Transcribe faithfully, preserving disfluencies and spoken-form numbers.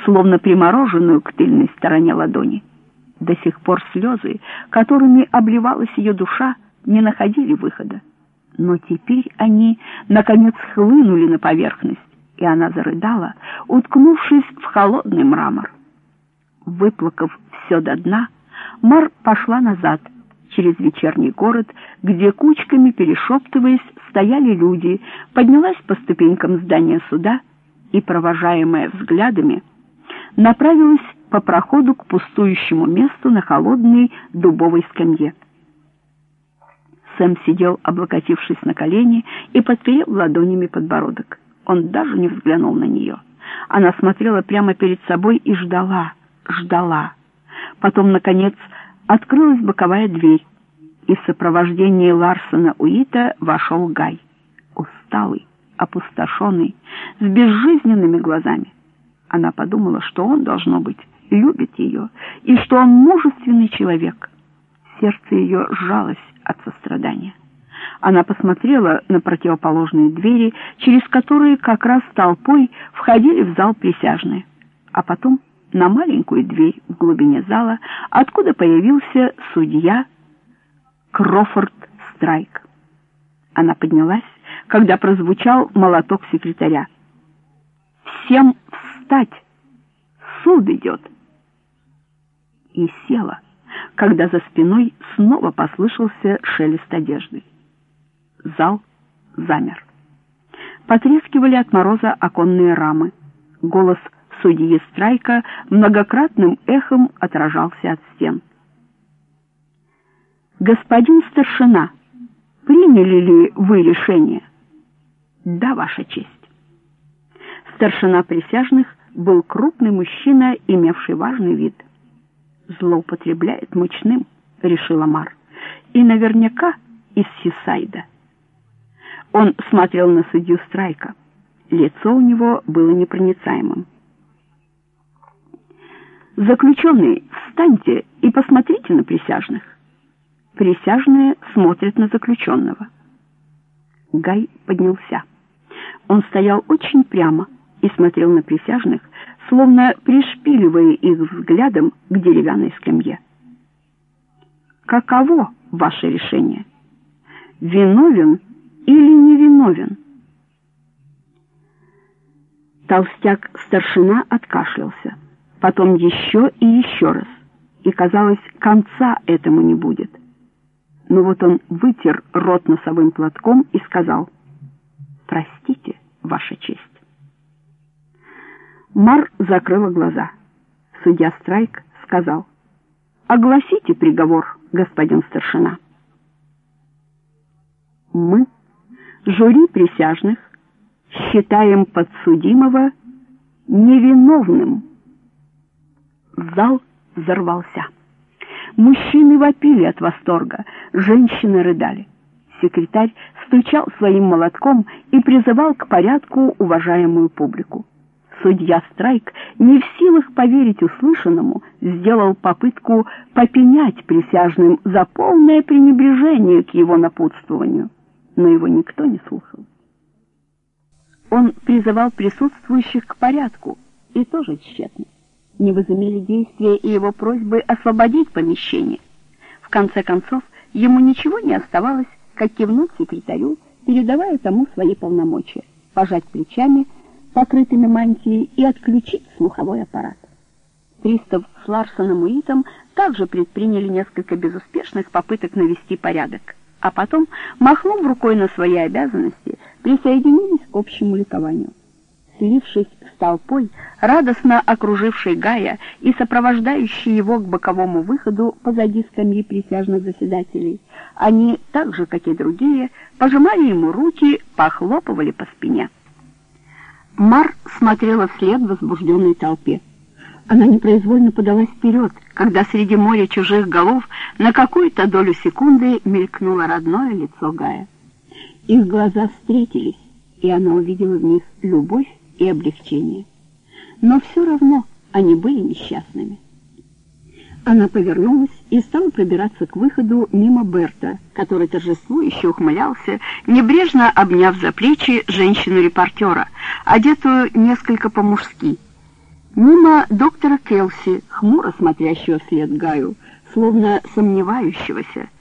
словно примороженную к тыльной стороне ладони. До сих пор слезы, которыми обливалась ее душа, не находили выхода. Но теперь они, наконец, хлынули на поверхность, и она зарыдала, уткнувшись в холодный мрамор. Выплакав все до дна, Мар пошла назад, через вечерний город, где кучками, перешептываясь, стояли люди, поднялась по ступенькам здания суда и, провожаемая взглядами, направилась по проходу к пустующему месту на холодной дубовой скамье. Сэм сидел, облокотившись на колени и подперев ладонями подбородок. Он даже не взглянул на нее. Она смотрела прямо перед собой и ждала, ждала. Потом, наконец, открылась боковая дверь, и в сопровождении Ларсона Уита вошел Гай, усталый, опустошенный, с безжизненными глазами. Она подумала, что он, должно быть, любит ее, и что он мужественный человек. Сердце ее сжалось от сострадания. Она посмотрела на противоположные двери, через которые как раз толпой входили в зал присяжные, а потом на маленькую дверь в глубине зала, откуда появился судья Крофорд Страйк. Она поднялась, когда прозвучал молоток секретаря. «Всем встать! Суд идет!» И села, когда за спиной снова послышался шелест одежды. Зал замер. Потрескивали от мороза оконные рамы. Голос судьи Страйка многократным эхом отражался от стен. «Господин старшина, приняли ли вы решение?» «Да, Ваша честь». Старшина присяжных был крупный мужчина, имевший важный вид. «Злоупотребляет мучным», — решила Мар, — «и наверняка из Хисайда». Он смотрел на судью Страйка. Лицо у него было непроницаемым. «Заключенные, встаньте и посмотрите на присяжных». Присяжные смотрят на заключенного. Гай поднялся. Он стоял очень прямо и смотрел на присяжных, словно пришпиливая их взглядом к деревянной скамье. «Каково ваше решение? Виновен или невиновен?» Толстяк-старшина откашлялся, потом еще и еще раз, и, казалось, конца этому не будет. Но вот он вытер рот носовым платком и сказал: «Простите, Ваша честь». Мар закрыла глаза. Судья Страйк сказал: «Огласите приговор, господин старшина». «Мы, жюри присяжных, считаем подсудимого невиновным». Зал взорвался. Мужчины вопили от восторга, женщины рыдали. Секретарь стучал своим молотком и призывал к порядку уважаемую публику. Судья Страйк, не в силах поверить услышанному, сделал попытку попенять присяжным за полное пренебрежение к его напутствованию, но его никто не слушал. Он призывал присутствующих к порядку, и тоже тщетно. Не возымели действия и его просьбы освободить помещение. В конце концов, ему ничего не оставалось, как кивнуть секретарю, передавая тому свои полномочия, пожать плечами, покрытыми мантией, и отключить слуховой аппарат. Пристав с Ларсоном Уитом также предприняли несколько безуспешных попыток навести порядок, а потом, махнув рукой на свои обязанности, присоединились к общему ликованию. Слившись с толпой, радостно окружившей Гая и сопровождающей его к боковому выходу позади скамьи присяжных заседателей, они, так же, как и другие, пожимали ему руки, похлопывали по спине. Мар смотрела вслед возбужденной толпе. Она непроизвольно подалась вперед, когда среди моря чужих голов на какую-то долю секунды мелькнуло родное лицо Гая. Их глаза встретились, и она увидела в них любовь и облегчение. Но все равно они были несчастными. Она повернулась и стала пробираться к выходу мимо Берта, который торжествующе ухмылялся, небрежно обняв за плечи женщину-репортера, одетую несколько по-мужски. Мимо доктора Келси, хмуро смотрящего вслед Гаю, словно сомневающегося,